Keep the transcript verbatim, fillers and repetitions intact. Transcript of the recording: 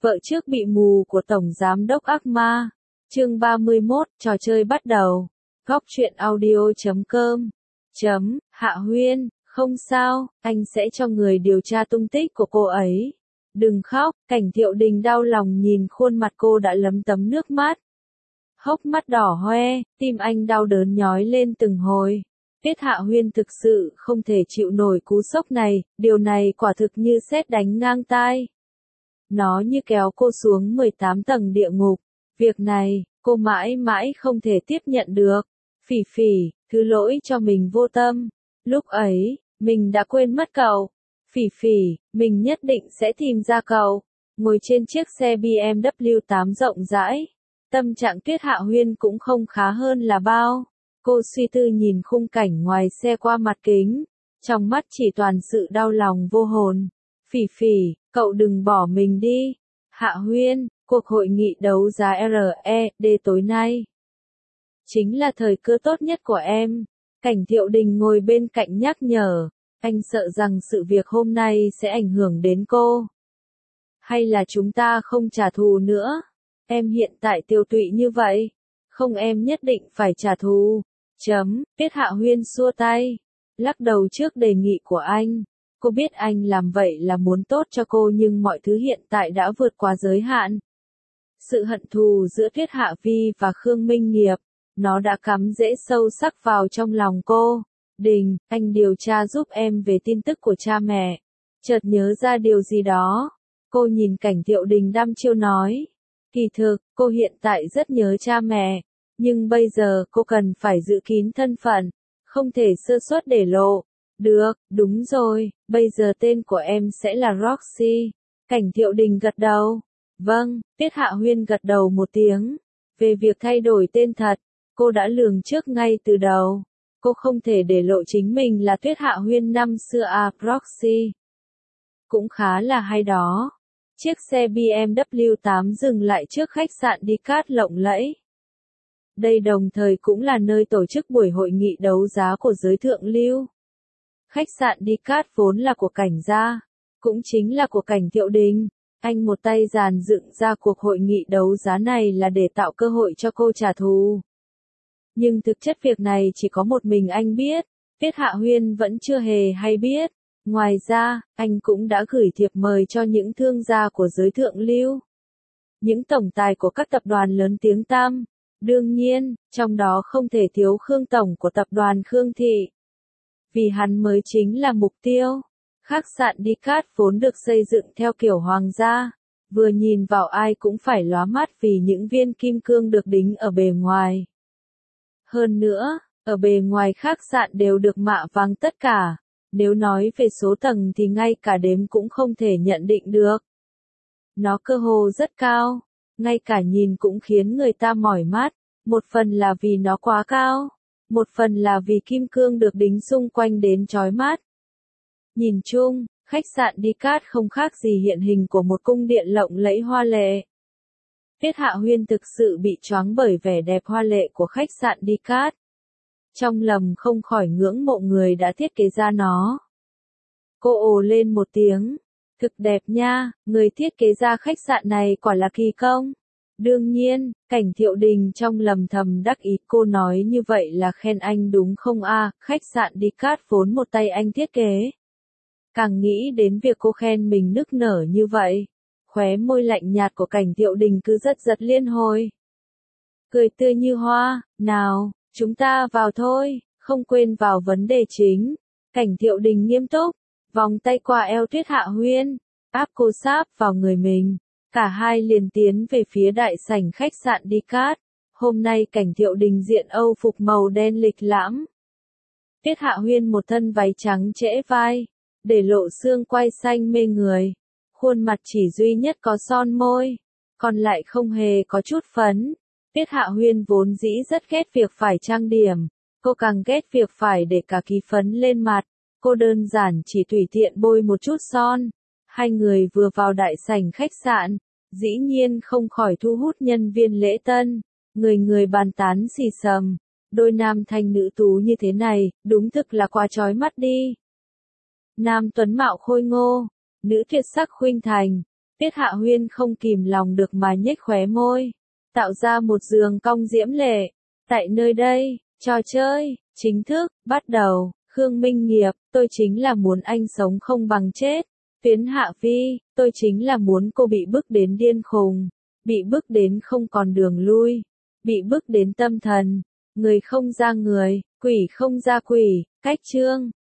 Vợ trước bị mù của Tổng Giám đốc ác ma. Chương ba mươi mốt, trò chơi bắt đầu. Góc truyện audio chấm com. Chấm, Hạ Huyên, không sao, anh sẽ cho người điều tra tung tích của cô ấy. Đừng khóc, Cảnh Thiệu Đình đau lòng nhìn khuôn mặt cô đã lấm tấm nước mắt. Hốc mắt đỏ hoe, tim anh đau đớn nhói lên từng hồi. Tiết Hạ Huyên thực sự không thể chịu nổi cú sốc này, điều này quả thực như sét đánh ngang tai. Nó như kéo cô xuống mười tám tầng địa ngục. Việc này, cô mãi mãi không thể tiếp nhận được. Phỉ Phỉ, thứ lỗi cho mình vô tâm. Lúc ấy, mình đã quên mất cậu. Phỉ Phỉ, mình nhất định sẽ tìm ra cậu. Ngồi trên chiếc xe B M W tám rộng rãi. Tâm trạng Tiết Hạ Huyên cũng không khá hơn là bao. Cô suy tư nhìn khung cảnh ngoài xe qua mặt kính. Trong mắt chỉ toàn sự đau lòng vô hồn. Phỉ Phỉ, cậu đừng bỏ mình đi. Hạ Huyên, cuộc hội nghị đấu giá R E D tối nay chính là thời cơ tốt nhất của em. Cảnh Thiệu Đình ngồi bên cạnh nhắc nhở. Anh sợ rằng sự việc hôm nay sẽ ảnh hưởng đến cô. Hay là chúng ta không trả thù nữa? Em hiện tại tiêu tụy như vậy. Không, em nhất định phải trả thù. Chấm, Tiết Hạ Huyên xua tay. Lắc đầu trước đề nghị của anh. Cô biết anh làm vậy là muốn tốt cho cô, nhưng mọi thứ hiện tại đã vượt quá giới hạn. Sự hận thù giữa Tiết Hạ Vi và Khương Minh Nghiệp, nó đã cắm rễ sâu sắc vào trong lòng cô. Đình, anh điều tra giúp em về tin tức của cha mẹ. Chợt nhớ ra điều gì đó. Cô nhìn Cảnh Thiệu Đình đăm chiêu nói. Kỳ thực, cô hiện tại rất nhớ cha mẹ. Nhưng bây giờ cô cần phải giữ kín thân phận. Không thể sơ suất để lộ. Được, đúng rồi, bây giờ tên của em sẽ là Roxy. Cảnh Thiệu Đình gật đầu. Vâng, Tiết Hạ Huyên gật đầu một tiếng. Về việc thay đổi tên thật, cô đã lường trước ngay từ đầu. Cô không thể để lộ chính mình là Tiết Hạ Huyên năm xưa à, Roxy. Cũng khá là hay đó. Chiếc xe B M W tám dừng lại trước khách sạn Dicat lộng lẫy. Đây đồng thời cũng là nơi tổ chức buổi hội nghị đấu giá của giới thượng lưu. Khách sạn Dicat vốn là của Cảnh gia, cũng chính là của Cảnh Thiệu Đình. Anh một tay dàn dựng ra cuộc hội nghị đấu giá này là để tạo cơ hội cho cô trả thù. Nhưng thực chất việc này chỉ có một mình anh biết, Tiết Hạ Huyên vẫn chưa hề hay biết. Ngoài ra, anh cũng đã gửi thiệp mời cho những thương gia của giới thượng lưu. Những tổng tài của các tập đoàn lớn tiếng tăm. Đương nhiên, trong đó không thể thiếu Khương Tổng của tập đoàn Khương Thị. Vì hắn mới chính là mục tiêu. Khách sạn Dicat vốn được xây dựng theo kiểu hoàng gia. Vừa nhìn vào ai cũng phải lóa mắt vì những viên kim cương được đính ở bề ngoài. Hơn nữa, ở bề ngoài khách sạn đều được mạ vàng tất cả. Nếu nói về số tầng thì ngay cả đếm cũng không thể nhận định được. Nó cơ hồ rất cao. Ngay cả nhìn cũng khiến người ta mỏi mắt. Một phần là vì nó quá cao. Một phần là vì kim cương được đính xung quanh đến chói mắt. Nhìn chung, khách sạn Dicat không khác gì hiện hình của một cung điện lộng lẫy hoa lệ. Tiết Hạ Huyên thực sự bị choáng bởi vẻ đẹp hoa lệ của khách sạn Dicat. Trong lòng không khỏi ngưỡng mộ người đã thiết kế ra nó. Cô ồ lên một tiếng. Thực đẹp nha, người thiết kế ra khách sạn này quả là kỳ công. Đương nhiên, Cảnh Thiệu Đình trong lầm thầm đắc ý, cô nói như vậy là khen anh đúng không a? À, khách sạn Dicat vốn một tay anh thiết kế. Càng nghĩ đến việc cô khen mình nức nở như vậy, khóe môi lạnh nhạt của Cảnh Thiệu Đình cứ giật giật liên hồi. Cười tươi như hoa, nào, chúng ta vào thôi, không quên vào vấn đề chính. Cảnh Thiệu Đình nghiêm túc, vòng tay qua eo Tiết Hạ Huyên, áp cô sáp vào người mình. Cả hai liền tiến về phía đại sảnh khách sạn Dicat. Hôm nay Cảnh Thiệu Đình diện Âu phục màu đen lịch lãm. Tiết Hạ Huyên một thân váy trắng trễ vai, để lộ xương quai xanh mê người. Khuôn mặt chỉ duy nhất có son môi, còn lại không hề có chút phấn. Tiết Hạ Huyên vốn dĩ rất ghét việc phải trang điểm, cô càng ghét việc phải để cả ký phấn lên mặt. Cô đơn giản chỉ tùy tiện bôi một chút son. Hai người vừa vào đại sảnh khách sạn, dĩ nhiên không khỏi thu hút nhân viên lễ tân. Người người bàn tán xì xầm. Đôi nam thanh nữ tú như thế này, đúng thực là quá chói mắt đi. Nam tuấn mạo khôi ngô, nữ tuyệt sắc khuynh thành. Tiết Hạ Huyên không kìm lòng được mà nhếch khóe môi, tạo ra một đường cong diễm lệ. Tại nơi đây, trò chơi chính thức bắt đầu. Khương Minh Nghiệp, tôi chính là muốn anh sống không bằng chết. Tuyến Hạ Vi, tôi chính là muốn cô bị bức đến điên khùng, bị bức đến không còn đường lui, bị bức đến tâm thần, người không ra người, quỷ không ra quỷ. Cách chương